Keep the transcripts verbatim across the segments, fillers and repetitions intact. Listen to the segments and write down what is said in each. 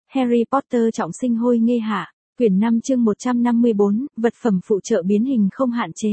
Harry Potter trọng sinh hôi nghê hạ, quyển năm chương một trăm năm mươi bốn, vật phẩm phụ trợ biến hình không hạn chế.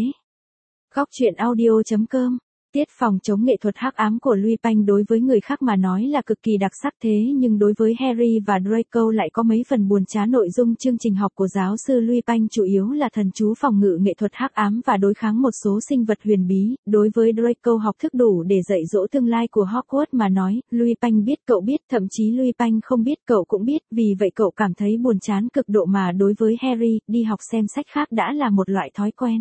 Góc truyện audio.com. Tiết phòng chống nghệ thuật hắc ám của Lupin đối với người khác mà nói là cực kỳ đặc sắc, thế nhưng đối với Harry và Draco lại có mấy phần buồn chán. Nội dung chương trình học của giáo sư Lupin chủ yếu là thần chú phòng ngự nghệ thuật hắc ám và đối kháng một số sinh vật huyền bí. Đối với Draco, học thức đủ để dạy dỗ tương lai của Hogwarts mà nói, Lupin biết cậu biết, thậm chí Lupin không biết cậu cũng biết, vì vậy cậu cảm thấy buồn chán cực độ. Mà đối với Harry, đi học xem sách khác đã là một loại thói quen.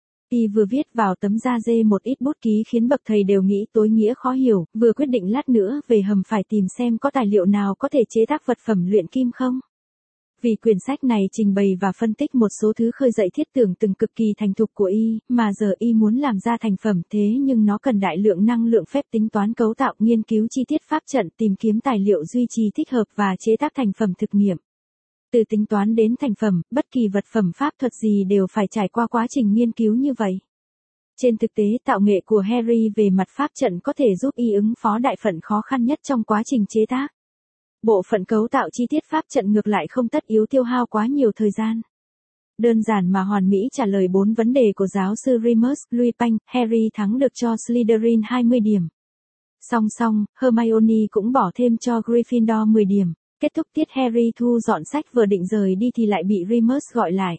Y vừa viết vào tấm da dê một ít bút ký khiến bậc thầy đều nghĩ tối nghĩa khó hiểu, vừa quyết định lát nữa về hầm phải tìm xem có tài liệu nào có thể chế tác vật phẩm luyện kim không. Vì quyển sách này trình bày và phân tích một số thứ khơi dậy thiết tưởng từng cực kỳ thành thục của Y, mà giờ Y muốn làm ra thành phẩm, thế nhưng nó cần đại lượng năng lượng phép tính toán cấu tạo, nghiên cứu chi tiết pháp trận, tìm kiếm tài liệu duy trì thích hợp và chế tác thành phẩm thực nghiệm. Từ tính toán đến thành phẩm, bất kỳ vật phẩm pháp thuật gì đều phải trải qua quá trình nghiên cứu như vậy. Trên thực tế, tạo nghệ của Harry về mặt pháp trận có thể giúp Y ứng phó đại phận khó khăn nhất trong quá trình chế tác. Bộ phận cấu tạo chi tiết pháp trận ngược lại không tất yếu tiêu hao quá nhiều thời gian. Đơn giản mà hoàn mỹ trả lời bốn vấn đề của giáo sư Remus Lupin, Harry thắng được cho Slytherin hai mươi điểm. Song song, Hermione cũng bỏ thêm cho Gryffindor mười điểm. Kết thúc tiết, Harry thu dọn sách vừa định rời đi thì lại bị Remus gọi lại.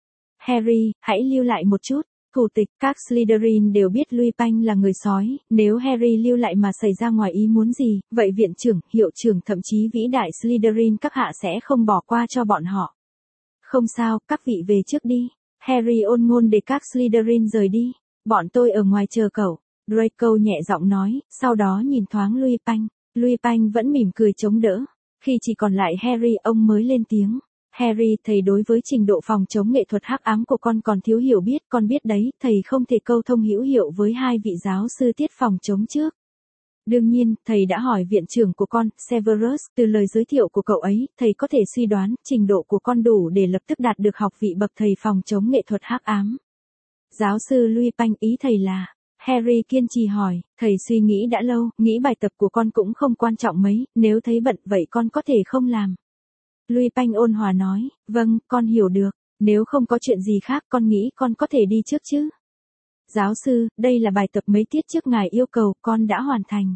Harry, hãy lưu lại một chút. Thủ tịch, các Slytherin đều biết Lupin là người sói, nếu Harry lưu lại mà xảy ra ngoài ý muốn gì, vậy viện trưởng, hiệu trưởng thậm chí vĩ đại Slytherin các hạ sẽ không bỏ qua cho bọn họ. Không sao, các vị về trước đi. Harry ôn ngôn để các Slytherin rời đi. Bọn tôi ở ngoài chờ cậu. Draco nhẹ giọng nói, sau đó nhìn thoáng Lupin. Lupin vẫn mỉm cười chống đỡ. Khi chỉ còn lại Harry, ông mới lên tiếng. Harry, thầy đối với trình độ phòng chống nghệ thuật hắc ám của con còn thiếu hiểu biết, con biết đấy, thầy không thể câu thông hữu hiệu với hai vị giáo sư tiết phòng chống trước. Đương nhiên, thầy đã hỏi viện trưởng của con, Severus, từ lời giới thiệu của cậu ấy, thầy có thể suy đoán, trình độ của con đủ để lập tức đạt được học vị bậc thầy phòng chống nghệ thuật hắc ám. Giáo sư Lupin, ý thầy là... Harry kiên trì hỏi, thầy suy nghĩ đã lâu, nghĩ bài tập của con cũng không quan trọng mấy, nếu thấy bận vậy con có thể không làm. Lupin ôn hòa nói, vâng, con hiểu được, nếu không có chuyện gì khác con nghĩ con có thể đi trước chứ. Giáo sư, đây là bài tập mấy tiết trước ngài yêu cầu, con đã hoàn thành.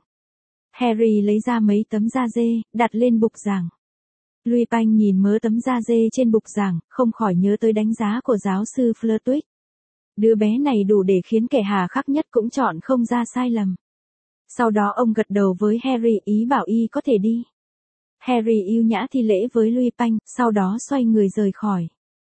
Harry lấy ra mấy tấm da dê, đặt lên bục giảng. Lupin nhìn mớ tấm da dê trên bục giảng, không khỏi nhớ tới đánh giá của giáo sư Flitwick. Đứa bé này đủ để khiến kẻ hà khắc nhất cũng chọn không ra sai lầm. Sau đó ông gật đầu với Harry, ý bảo y có thể đi. Harry yêu nhã thi lễ với Lupin, sau đó xoay người rời khỏi.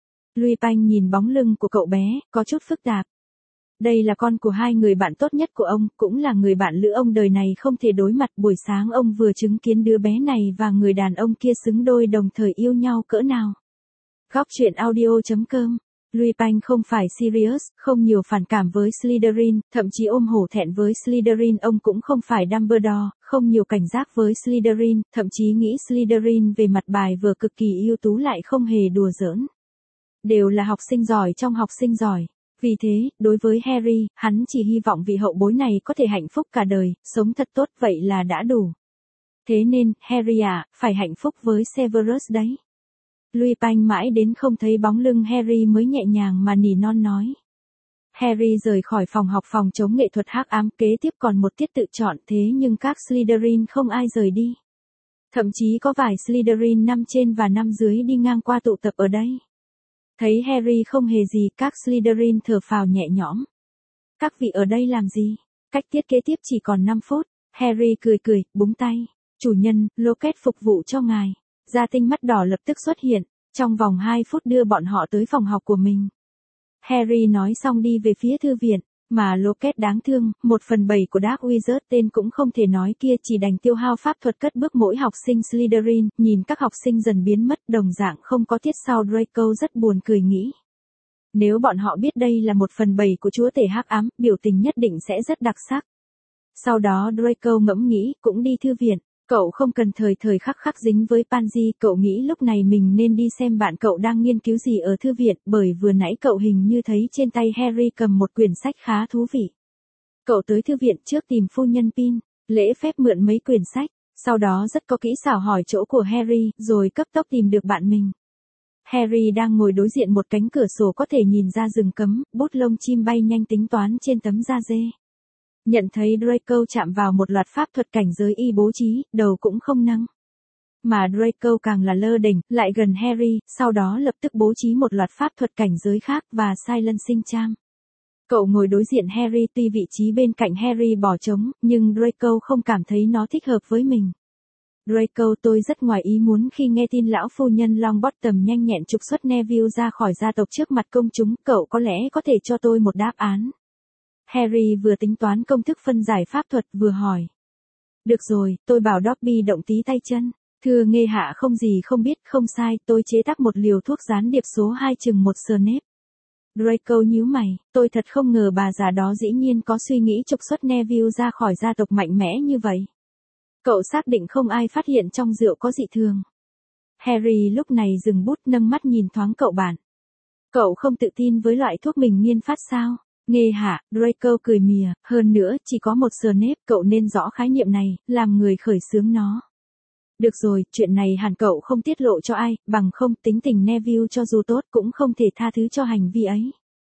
Lupin nhìn bóng lưng của cậu bé, có chút phức tạp. Đây là con của hai người bạn tốt nhất của ông, cũng là người bạn lữ ông đời này không thể đối mặt. Buổi sáng ông vừa chứng kiến đứa bé này và người đàn ông kia xứng đôi đồng thời yêu nhau cỡ nào. Góc truyện audio.com. Lupin không phải Sirius, không nhiều phản cảm với Slytherin, thậm chí ôm hổ thẹn với Slytherin. Ông cũng không phải Dumbledore, không nhiều cảnh giác với Slytherin, thậm chí nghĩ Slytherin về mặt bài vừa cực kỳ ưu tú lại không hề đùa giỡn. Đều là học sinh giỏi trong học sinh giỏi. Vì thế, đối với Harry, hắn chỉ hy vọng vị hậu bối này có thể hạnh phúc cả đời, sống thật tốt vậy là đã đủ. Thế nên, Harry à, phải hạnh phúc với Severus đấy. Lupin mãi đến không thấy bóng lưng Harry mới nhẹ nhàng mà nỉ non nói. Harry rời khỏi phòng học phòng chống nghệ thuật hắc ám, kế tiếp còn một tiết tự chọn, thế nhưng các Slytherin không ai rời đi. Thậm chí có vài Slytherin năm trên và năm dưới đi ngang qua tụ tập ở đây. Thấy Harry không hề gì, các Slytherin thở phào nhẹ nhõm. Các vị ở đây làm gì? Cách tiết kế tiếp chỉ còn năm phút. Harry cười cười, búng tay. Chủ nhân, locket phục vụ cho ngài. Gia tinh mắt đỏ lập tức xuất hiện, trong vòng hai phút đưa bọn họ tới phòng học của mình. Harry nói xong đi về phía thư viện, mà Locket đáng thương, một phần bảy của Dark Wizard tên cũng không thể nói kia, chỉ đành tiêu hao pháp thuật cất bước mỗi học sinh Slytherin, nhìn các học sinh dần biến mất đồng dạng không có tiết sau. Draco rất buồn cười nghĩ. Nếu bọn họ biết đây là một phần bảy của chúa tể hắc ám, biểu tình nhất định sẽ rất đặc sắc. Sau đó Draco ngẫm nghĩ, cũng đi thư viện. Cậu không cần thời thời khắc khắc dính với Pansy, cậu nghĩ lúc này mình nên đi xem bạn cậu đang nghiên cứu gì ở thư viện, bởi vừa nãy cậu hình như thấy trên tay Harry cầm một quyển sách khá thú vị. Cậu tới thư viện trước tìm phu nhân Pin, lễ phép mượn mấy quyển sách, Sau đó rất có kỹ xảo hỏi chỗ của Harry, rồi cấp tốc tìm được bạn mình. Harry đang ngồi đối diện một cánh cửa sổ có thể nhìn ra rừng cấm, bút lông chim bay nhanh tính toán trên tấm da dê. Nhận thấy Draco chạm vào một loạt pháp thuật cảnh giới y bố trí, đầu cũng không nâng. Mà Draco càng là lơ đỉnh, lại gần Harry, sau đó lập tức bố trí một loạt pháp thuật cảnh giới khác và silencing charm. Cậu ngồi đối diện Harry, tuy vị trí bên cạnh Harry bỏ trống, nhưng Draco không cảm thấy nó thích hợp với mình. Draco, tôi rất ngoài ý muốn khi nghe tin lão phu nhân Longbottom nhanh nhẹn trục xuất Neville ra khỏi gia tộc trước mặt công chúng, cậu có lẽ có thể cho tôi một đáp án. Harry vừa tính toán công thức phân giải pháp thuật vừa hỏi. Được rồi, tôi bảo Dobby động tí tay chân. Thưa nghe hạ, không gì không biết, không sai, tôi chế tác một liều thuốc gián điệp số hai chừng một Snape. Draco nhíu mày, tôi thật không ngờ bà già đó dĩ nhiên có suy nghĩ trục xuất Neville ra khỏi gia tộc mạnh mẽ như vậy. Cậu xác định không ai phát hiện trong rượu có dị thường. Harry lúc này dừng bút, nâng mắt nhìn thoáng cậu bạn. Cậu không tự tin với loại thuốc mình nghiên phát sao? Nghe hả? Draco cười mỉa, hơn nữa, chỉ có một Snape, cậu nên rõ khái niệm này, làm người khởi xướng nó. Được rồi, chuyện này hẳn cậu không tiết lộ cho ai, bằng không tính tình Neville cho dù tốt cũng không thể tha thứ cho hành vi ấy.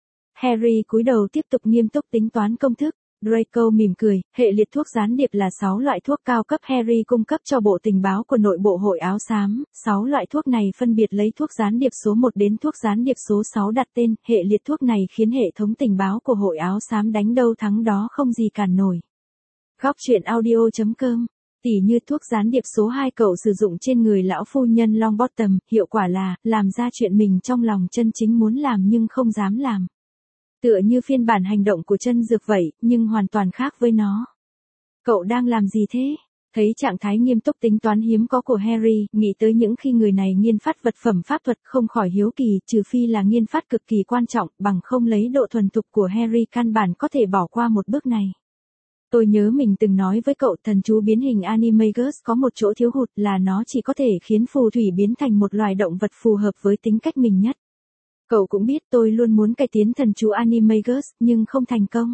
Harry cúi đầu tiếp tục nghiêm túc tính toán công thức. Draco mỉm cười, hệ liệt thuốc gián điệp là sáu loại thuốc cao cấp Harry cung cấp cho bộ tình báo của nội bộ hội áo xám, sáu loại thuốc này phân biệt lấy thuốc gián điệp số một đến thuốc gián điệp số sáu đặt tên, hệ liệt thuốc này khiến hệ thống tình báo của hội áo xám đánh đâu thắng đó không gì cản nổi. Góc truyện audio chấm com. Tỉ như thuốc gián điệp số hai cậu sử dụng trên người lão phu nhân Longbottom, hiệu quả là, làm ra chuyện mình trong lòng chân chính muốn làm nhưng không dám làm. Tựa như phiên bản hành động của chân dược vậy, nhưng hoàn toàn khác với nó. Cậu đang làm gì thế? Thấy trạng thái nghiêm túc tính toán hiếm có của Harry, nghĩ tới những khi người này nghiên phát vật phẩm pháp thuật không khỏi hiếu kỳ, trừ phi là nghiên phát cực kỳ quan trọng, bằng không lấy độ thuần thục của Harry căn bản có thể bỏ qua một bước này. Tôi nhớ mình từng nói với cậu thần chú biến hình Animagus có một chỗ thiếu hụt là nó chỉ có thể khiến phù thủy biến thành một loài động vật phù hợp với tính cách mình nhất. Cậu cũng biết tôi luôn muốn cải tiến thần chú Animagus, nhưng không thành công.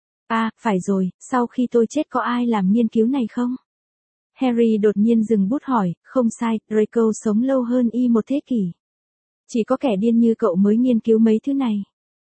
À, phải rồi, sau khi tôi chết có ai làm nghiên cứu này không? Harry đột nhiên dừng bút hỏi, không sai, Draco sống lâu hơn y một thế kỷ. Chỉ có kẻ điên như cậu mới nghiên cứu mấy thứ này.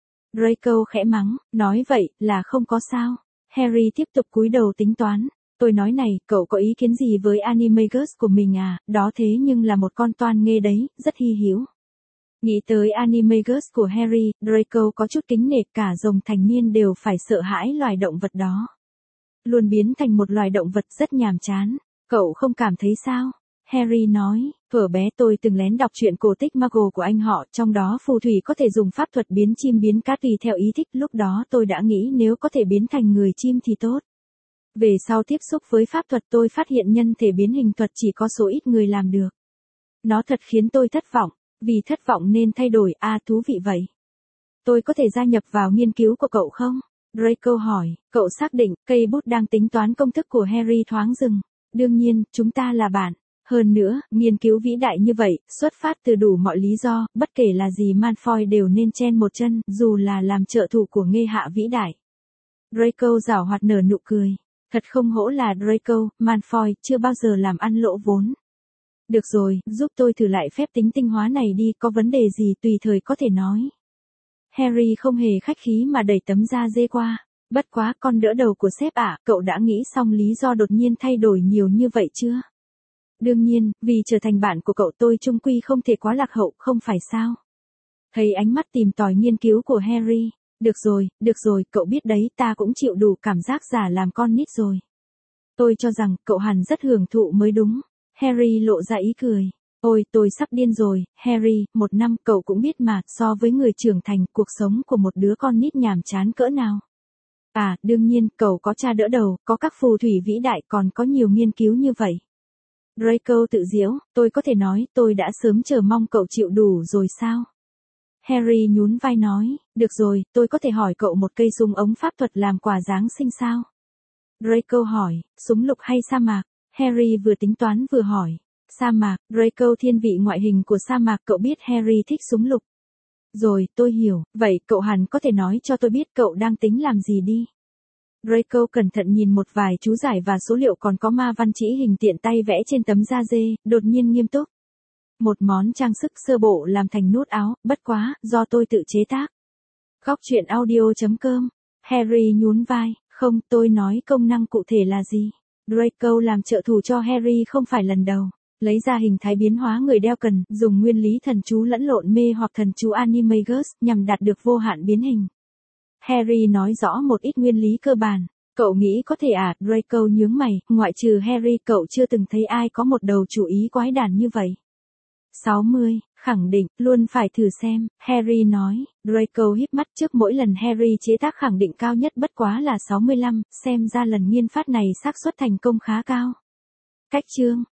Draco khẽ mắng, nói vậy, là không có sao. Harry tiếp tục cúi đầu tính toán. Tôi nói này, cậu có ý kiến gì với Animagus của mình à, đó thế nhưng là một con toan nghê đấy, rất hy hữu. Nghĩ tới Animagus của Harry, Draco có chút kính nể, cả rồng thành niên đều phải sợ hãi loài động vật đó. Luôn biến thành một loài động vật rất nhàm chán. Cậu không cảm thấy sao? Harry nói, thuở bé tôi từng lén đọc truyện cổ tích Muggle của anh họ, trong đó phù thủy có thể dùng pháp thuật biến chim biến cá tùy theo ý thích, lúc đó tôi đã nghĩ nếu có thể biến thành người chim thì tốt. Về sau tiếp xúc với pháp thuật tôi phát hiện nhân thể biến hình thuật chỉ có số ít người làm được. Nó thật khiến tôi thất vọng, vì thất vọng nên thay đổi, à thú vị vậy. Tôi có thể gia nhập vào nghiên cứu của cậu không? Draco hỏi, cậu xác định, cây bút đang tính toán công thức của Harry thoáng dừng. Đương nhiên, chúng ta là bạn. Hơn nữa, nghiên cứu vĩ đại như vậy, xuất phát từ đủ mọi lý do, bất kể là gì Malfoy đều nên chen một chân, dù là làm trợ thủ của nghê hạ vĩ đại. Draco giảo hoạt nở nụ cười. Thật không hổ là Draco, Malfoy, chưa bao giờ làm ăn lỗ vốn. Được rồi, giúp tôi thử lại phép tính tinh hóa này đi, có vấn đề gì tùy thời có thể nói. Harry không hề khách khí mà đẩy tấm da dê qua. Bất quá, con đỡ đầu của sếp ạ, cậu đã nghĩ xong lý do đột nhiên thay đổi nhiều như vậy chưa? Đương nhiên, vì trở thành bạn của cậu tôi chung quy không thể quá lạc hậu, không phải sao? Thấy ánh mắt tìm tòi nghiên cứu của Harry. Được rồi, được rồi, cậu biết đấy, ta cũng chịu đủ cảm giác giả làm con nít rồi. Tôi cho rằng, cậu hẳn rất hưởng thụ mới đúng. Harry lộ ra ý cười. Ôi, tôi sắp điên rồi, Harry, một năm, cậu cũng biết mà, so với người trưởng thành, cuộc sống của một đứa con nít nhàm chán cỡ nào. À, đương nhiên, cậu có cha đỡ đầu, có các phù thủy vĩ đại, còn có nhiều nghiên cứu như vậy. Draco tự giễu, tôi có thể nói, tôi đã sớm chờ mong cậu chịu đủ rồi sao? Harry nhún vai nói, được rồi, tôi có thể hỏi cậu một cây súng ống pháp thuật làm quà Giáng sinh sao? Draco hỏi, súng lục hay sa mạc? Harry vừa tính toán vừa hỏi, sa mạc, Draco thiên vị ngoại hình của sa mạc, cậu biết Harry thích súng lục. Rồi, tôi hiểu, vậy cậu hẳn có thể nói cho tôi biết cậu đang tính làm gì đi. Draco cẩn thận nhìn một vài chú giải và số liệu còn có ma văn chỉ hình tiện tay vẽ trên tấm da dê, đột nhiên nghiêm túc. Một món trang sức sơ bộ làm thành nút áo, bất quá, do tôi tự chế tác. Góc truyện audio.com. Harry nhún vai, không, tôi nói công năng cụ thể là gì. Draco làm trợ thủ cho Harry không phải lần đầu. Lấy ra hình thái biến hóa người đeo cần, dùng nguyên lý thần chú lẫn lộn mê hoặc thần chú Animagus, nhằm đạt được vô hạn biến hình. Harry nói rõ một ít nguyên lý cơ bản. Cậu nghĩ có thể à, Draco nhướng mày, ngoại trừ Harry cậu chưa từng thấy ai có một đầu chủ ý quái đản như vậy. sáu mươi, khẳng định, luôn phải thử xem, Harry nói. Draco híp mắt, trước mỗi lần Harry chế tác khẳng định cao nhất bất quá là sáu mươi lăm, xem ra lần nghiên phát này xác suất thành công khá cao. Cách chương,